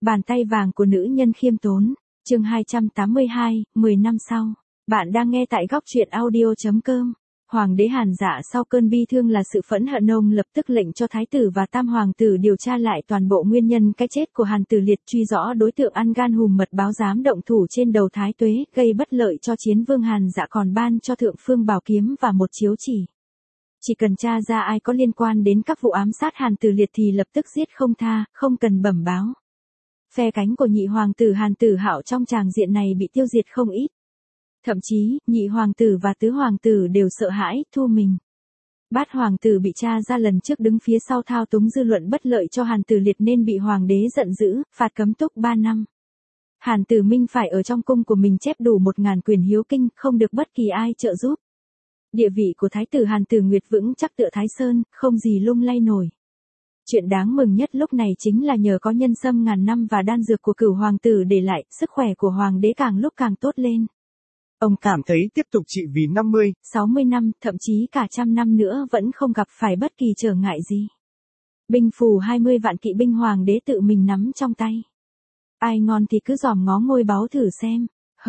Bàn tay vàng của nữ nhân khiêm tốn. Chương 282, 10 năm sau. Bạn đang nghe tại góc truyện audio.com. Hoàng đế Hàn Dạ sau cơn bi thương là sự phẫn hận, ông lập tức lệnh cho thái tử và tam hoàng tử điều tra lại toàn bộ nguyên nhân cái chết của Hàn Tử Liệt, truy rõ đối tượng ăn gan hùm mật báo dám động thủ trên đầu Thái Tuế, gây bất lợi cho chiến vương Hàn Dạ, còn ban cho thượng phương bảo kiếm và một chiếu chỉ. Chỉ cần tra ra ai có liên quan đến các vụ ám sát Hàn Tử Liệt thì lập tức giết không tha, không cần bẩm báo. Phe cánh của nhị hoàng tử Hàn Tử Hạo trong tràng diện này bị tiêu diệt không ít. Thậm chí, nhị hoàng tử và tứ hoàng tử đều sợ hãi, thu mình. Bát hoàng tử bị tra ra lần trước đứng phía sau thao túng dư luận bất lợi cho Hàn Tử Liệt nên bị hoàng đế giận dữ, phạt cấm túc 3 năm. Hàn Tử Minh phải ở trong cung của mình chép đủ 1000 quyển hiếu kinh, không được bất kỳ ai trợ giúp. Địa vị của thái tử Hàn Tử Nguyệt vững chắc tựa Thái Sơn, không gì lung lay nổi. Chuyện đáng mừng nhất lúc này chính là nhờ có nhân sâm ngàn năm và đan dược của cửu hoàng tử để lại, sức khỏe của hoàng đế càng lúc càng tốt lên. Ông cảm thấy tiếp tục trị vì 50, 60 năm, thậm chí cả 100 năm nữa vẫn không gặp phải bất kỳ trở ngại gì. Binh phù 20 vạn kỵ binh hoàng đế tự mình nắm trong tay. Ai ngon thì cứ dòm ngó ngôi báu thử xem.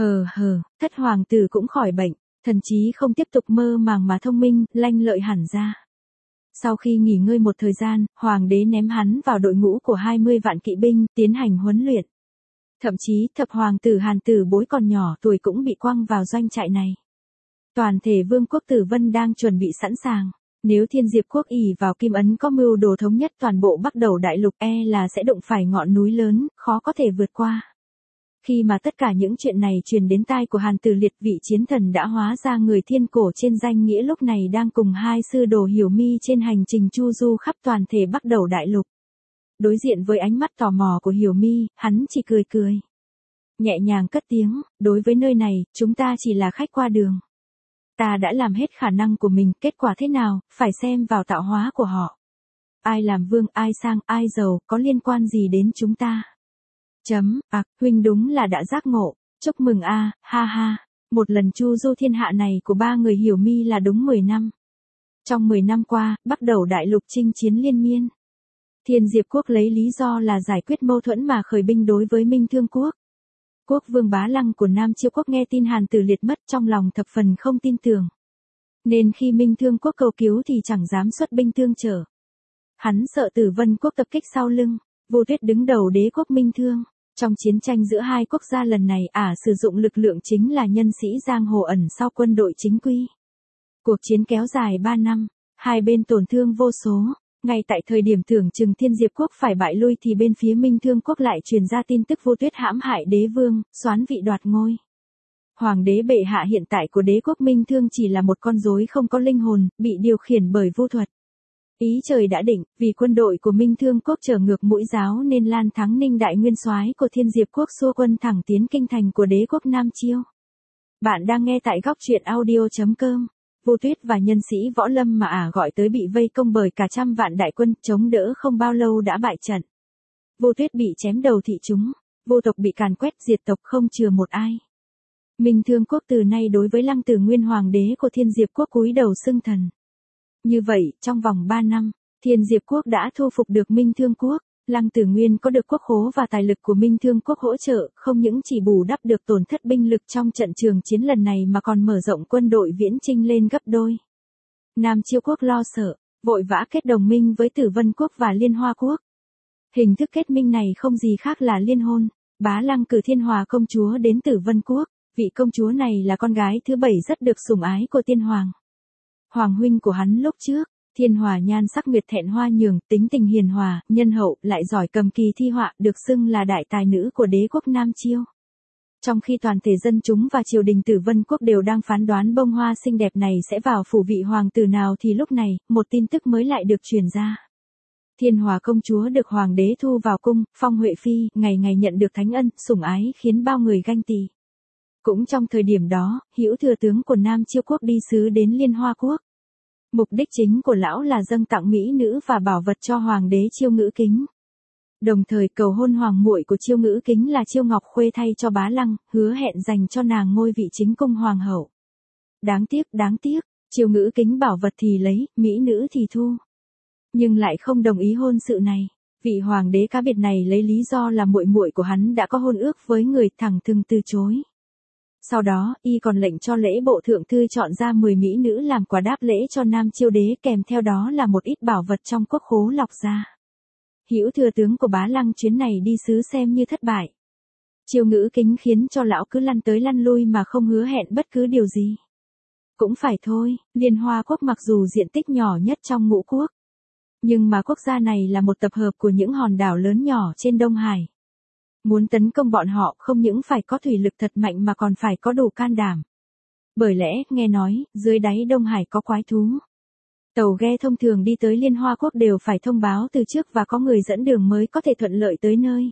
Thất hoàng tử cũng khỏi bệnh, thần trí không tiếp tục mơ màng mà thông minh, lanh lợi hẳn ra. Sau khi nghỉ ngơi một thời gian, hoàng đế ném hắn vào đội ngũ của 20 vạn kỵ binh, tiến hành huấn luyện. Thậm chí, thập hoàng tử Hàn Tử Bối còn nhỏ tuổi cũng bị quăng vào doanh trại này. Toàn thể vương quốc Tử Vân đang chuẩn bị sẵn sàng. Nếu Thiên Diệp quốc ỷ vào Kim Ấn có mưu đồ thống nhất toàn bộ Bắc Đầu đại lục, là sẽ đụng phải ngọn núi lớn, khó có thể vượt qua. Khi mà tất cả những chuyện này truyền đến tai của Hàn Tử Liệt, vị chiến thần đã hóa ra người thiên cổ trên danh nghĩa lúc này đang cùng hai sư đồ Hiểu Mi trên hành trình chu du khắp toàn thể Bắc Đầu đại lục. Đối diện với ánh mắt tò mò của Hiểu Mi, hắn chỉ cười cười. Nhẹ nhàng cất tiếng, đối với nơi này, chúng ta chỉ là khách qua đường. Ta đã làm hết khả năng của mình, kết quả thế nào, phải xem vào tạo hóa của họ. Ai làm vương, ai sang, ai giàu, có liên quan gì đến chúng ta. Huynh đúng là đã giác ngộ, chúc mừng ha ha. Một lần chu du thiên hạ này của ba người Hiểu Mi là đúng 10 năm. Trong 10 năm qua, Bắc Đầu đại lục chinh chiến liên miên. Thiên Diệp quốc lấy lý do là giải quyết mâu thuẫn mà khởi binh đối với Minh Thương quốc. Quốc vương Bá Lăng của Nam Chiêu quốc nghe tin Hàn Tử Liệt mất, trong lòng thập phần không tin tưởng. Nên khi Minh Thương quốc cầu cứu thì chẳng dám xuất binh tương trợ. Hắn sợ Tử Vân quốc tập kích sau lưng. Vô Tuyết đứng đầu đế quốc Minh Thương. Trong chiến tranh giữa hai quốc gia lần này, sử dụng lực lượng chính là nhân sĩ giang hồ ẩn sau quân đội chính quy. Cuộc chiến kéo dài 3 năm, hai bên tổn thương vô số. Ngay tại thời điểm tưởng chừng Thiên Diệp quốc phải bại lui thì bên phía Minh Thương quốc lại truyền ra tin tức Vô Tuyết hãm hại đế vương, soán vị đoạt ngôi. Hoàng đế bệ hạ hiện tại của đế quốc Minh Thương chỉ là một con rối không có linh hồn, bị điều khiển bởi vô thuật. Ý trời đã định, vì quân đội của Minh Thương quốc trở ngược mũi giáo nên Lan Thắng Ninh đại nguyên soái của Thiên Diệp quốc xua quân thẳng tiến kinh thành của đế quốc Nam Chiêu. Bạn đang nghe tại góc truyện audio.com. Vô Tuyết và nhân sĩ võ lâm mà gọi tới bị vây công bởi cả 100 vạn đại quân, chống đỡ không bao lâu đã bại trận. Vô Tuyết bị chém đầu thị chúng, vô tộc bị càn quét diệt tộc không chừa một ai. Minh Thương quốc từ nay đối với Lăng Tử Nguyên hoàng đế của Thiên Diệp quốc cúi đầu xưng thần. Như vậy, trong vòng 3 năm, Thiên Diệp quốc đã thu phục được Minh Thương quốc. Lăng Tử Nguyên có được quốc khố và tài lực của Minh Thương quốc hỗ trợ, không những chỉ bù đắp được tổn thất binh lực trong trận trường chiến lần này mà còn mở rộng quân đội viễn chinh lên gấp đôi. Nam Chiêu quốc lo sợ, vội vã kết đồng minh với Tử Vân quốc và Liên Hoa quốc. Hình thức kết minh này không gì khác là liên hôn. Bá Lăng cử Thiên Hòa công chúa đến Tử Vân quốc, vị công chúa này là con gái thứ 7 rất được sủng ái của Tiên Hoàng. Hoàng huynh của hắn lúc trước, Thiên Hòa nhan sắc nguyệt thẹn hoa nhường, tính tình hiền hòa, nhân hậu, lại giỏi cầm kỳ thi họa, được xưng là đại tài nữ của đế quốc Nam Chiêu. Trong khi toàn thể dân chúng và triều đình Tử Vân quốc đều đang phán đoán bông hoa xinh đẹp này sẽ vào phủ vị hoàng tử nào thì lúc này, một tin tức mới lại được truyền ra. Thiên Hòa công chúa được hoàng đế thu vào cung, phong huệ phi, ngày ngày nhận được thánh ân, sủng ái khiến bao người ganh tị. Cũng trong thời điểm đó, Hữu thừa tướng của Nam Chiêu quốc đi sứ đến Liên Hoa quốc. Mục đích chính của lão là dâng tặng mỹ nữ và bảo vật cho hoàng đế Chiêu Ngữ Kính. Đồng thời cầu hôn hoàng muội của Chiêu Ngữ Kính là Chiêu Ngọc Khuê thay cho Bá Lăng, hứa hẹn dành cho nàng ngôi vị chính cung hoàng hậu. Đáng tiếc, Chiêu Ngữ Kính bảo vật thì lấy, mỹ nữ thì thu. Nhưng lại không đồng ý hôn sự này. Vị hoàng đế cá biệt này lấy lý do là muội muội của hắn đã có hôn ước với người, thẳng thừng từ chối. Sau đó, y còn lệnh cho lễ bộ thượng thư chọn ra 10 mỹ nữ làm quà đáp lễ cho Nam Chiêu đế, kèm theo đó là một ít bảo vật trong quốc khố lọc ra. Hữu thừa tướng của Bá Lăng chuyến này đi sứ xem như thất bại. Chiêu Ngữ Kính khiến cho lão cứ lăn tới lăn lui mà không hứa hẹn bất cứ điều gì. Cũng phải thôi, Liên Hoa quốc mặc dù diện tích nhỏ nhất trong ngũ quốc, nhưng mà quốc gia này là một tập hợp của những hòn đảo lớn nhỏ trên Đông Hải. Muốn tấn công bọn họ không những phải có thủy lực thật mạnh mà còn phải có đủ can đảm. Bởi lẽ, nghe nói, dưới đáy Đông Hải có quái thú. Tàu ghe thông thường đi tới Liên Hoa quốc đều phải thông báo từ trước và có người dẫn đường mới có thể thuận lợi tới nơi.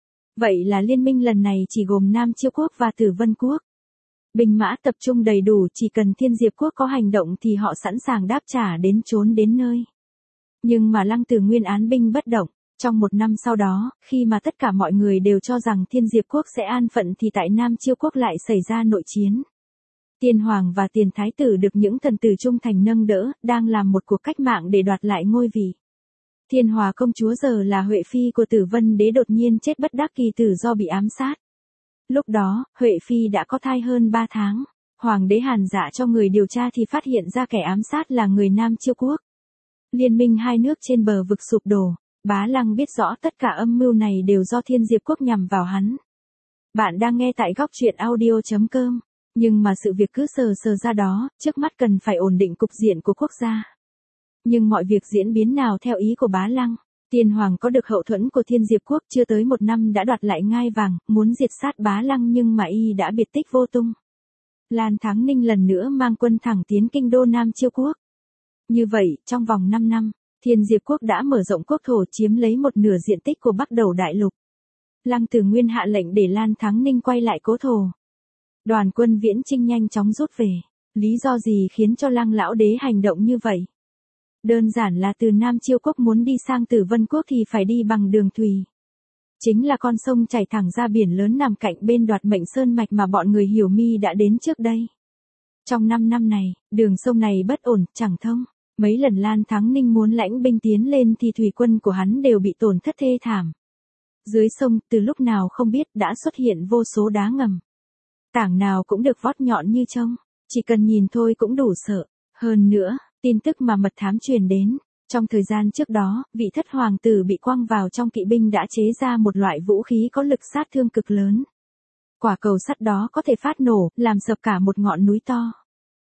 Vậy là liên minh lần này chỉ gồm Nam Chiêu quốc và Tử Vân quốc. Binh mã tập trung đầy đủ, chỉ cần Thiên Diệp quốc có hành động thì họ sẵn sàng đáp trả đến chốn đến nơi. Nhưng mà Lăng Tử Nguyên án binh bất động. Trong một năm sau đó, khi mà tất cả mọi người đều cho rằng Thiên Diệp quốc sẽ an phận thì tại Nam Chiêu quốc lại xảy ra nội chiến. Tiên hoàng và tiền thái tử được những thần tử trung thành nâng đỡ, đang làm một cuộc cách mạng để đoạt lại ngôi vị. Thiên Hòa công chúa giờ là Huệ phi của Tử Vân đế đột nhiên chết bất đắc kỳ tử do bị ám sát. Lúc đó, Huệ phi đã có thai hơn 3 tháng. Hoàng đế Hàn dạ cho người điều tra thì phát hiện ra kẻ ám sát là người Nam Chiêu quốc. Liên minh hai nước trên bờ vực sụp đổ. Bá Lăng biết rõ tất cả âm mưu này đều do Thiên Diệp quốc nhằm vào hắn. Bạn đang nghe tại góc truyện audio.com. Nhưng mà sự việc cứ sờ ra đó, trước mắt cần phải ổn định cục diện của quốc gia. Nhưng mọi việc diễn biến nào theo ý của Bá Lăng. Tiên hoàng có được hậu thuẫn của Thiên Diệp quốc chưa tới một năm đã đoạt lại ngai vàng, muốn diệt sát Bá Lăng nhưng mà y đã biệt tích vô tung. Lan Thắng Ninh lần nữa mang quân thẳng tiến kinh đô Nam Chiêu quốc. Như vậy, trong vòng 5 năm, Thiên Diệp quốc đã mở rộng quốc thổ chiếm lấy một nửa diện tích của Bắc Đầu Đại Lục. Lăng Tử Nguyên hạ lệnh để Lan Thắng Ninh quay lại cố thổ. Đoàn quân Viễn Chinh nhanh chóng rút về. Lý do gì khiến cho Lăng lão đế hành động như vậy? Đơn giản là từ Nam Chiêu quốc muốn đi sang Tử Vân quốc thì phải đi bằng đường thủy. Chính là con sông chảy thẳng ra biển lớn nằm cạnh bên Đoạt Mệnh Sơn mạch mà bọn người Hiểu Mi đã đến trước đây. Trong 5 năm này, đường sông này bất ổn, chẳng thông. Mấy lần Lan Thắng Ninh muốn lãnh binh tiến lên thì thủy quân của hắn đều bị tổn thất thê thảm. Dưới sông, từ lúc nào không biết đã xuất hiện vô số đá ngầm. Tảng nào cũng được vót nhọn như trông, chỉ cần nhìn thôi cũng đủ sợ. Hơn nữa, tin tức mà mật thám truyền đến, trong thời gian trước đó, vị thất hoàng tử bị quăng vào trong kỵ binh đã chế ra một loại vũ khí có lực sát thương cực lớn. Quả cầu sắt đó có thể phát nổ, làm sập cả một ngọn núi to.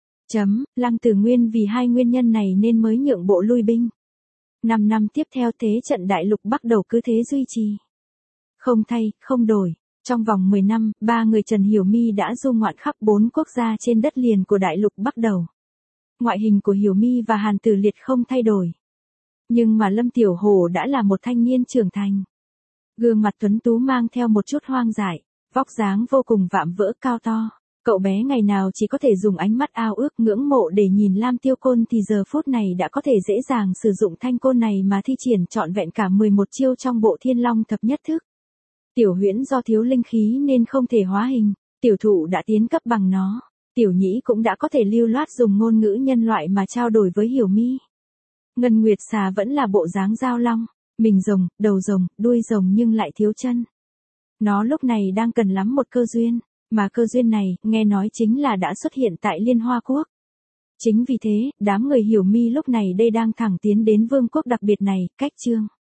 Lăng Tử Nguyên vì hai nguyên nhân này nên mới nhượng bộ lui binh. 5 năm tiếp theo thế trận đại lục Bắc Đầu cứ thế duy trì. Không thay, không đổi. Trong vòng 10 năm, 3 người Trần Hiểu Mi đã du ngoạn khắp 4 quốc gia trên đất liền của đại lục Bắc Đầu. Ngoại hình của Hiểu Mi và Hàn Tử Liệt không thay đổi. Nhưng mà Lâm Tiểu Hổ đã là một thanh niên trưởng thành. Gương mặt tuấn tú mang theo một chút hoang dại, vóc dáng vô cùng vạm vỡ cao to. Cậu bé ngày nào chỉ có thể dùng ánh mắt ao ước ngưỡng mộ để nhìn Lam Tiêu Côn thì giờ phút này đã có thể dễ dàng sử dụng thanh côn này mà thi triển trọn vẹn cả 11 chiêu trong bộ Thiên Long thập nhất thức. Tiểu Huyễn do thiếu linh khí nên không thể hóa hình, tiểu thụ đã tiến cấp bằng nó, tiểu nhĩ cũng đã có thể lưu loát dùng ngôn ngữ nhân loại mà trao đổi với Hiểu Mi. Ngân Nguyệt Xà vẫn là bộ dáng dao long, mình rồng, đầu rồng, đuôi rồng nhưng lại thiếu chân. Nó lúc này đang cần lắm một cơ duyên. Mà cơ duyên này, nghe nói chính là đã xuất hiện tại Liên Hoa quốc. Chính vì thế, đám người Hiểu Mi lúc này đây đang thẳng tiến đến vương quốc đặc biệt này, cách chương.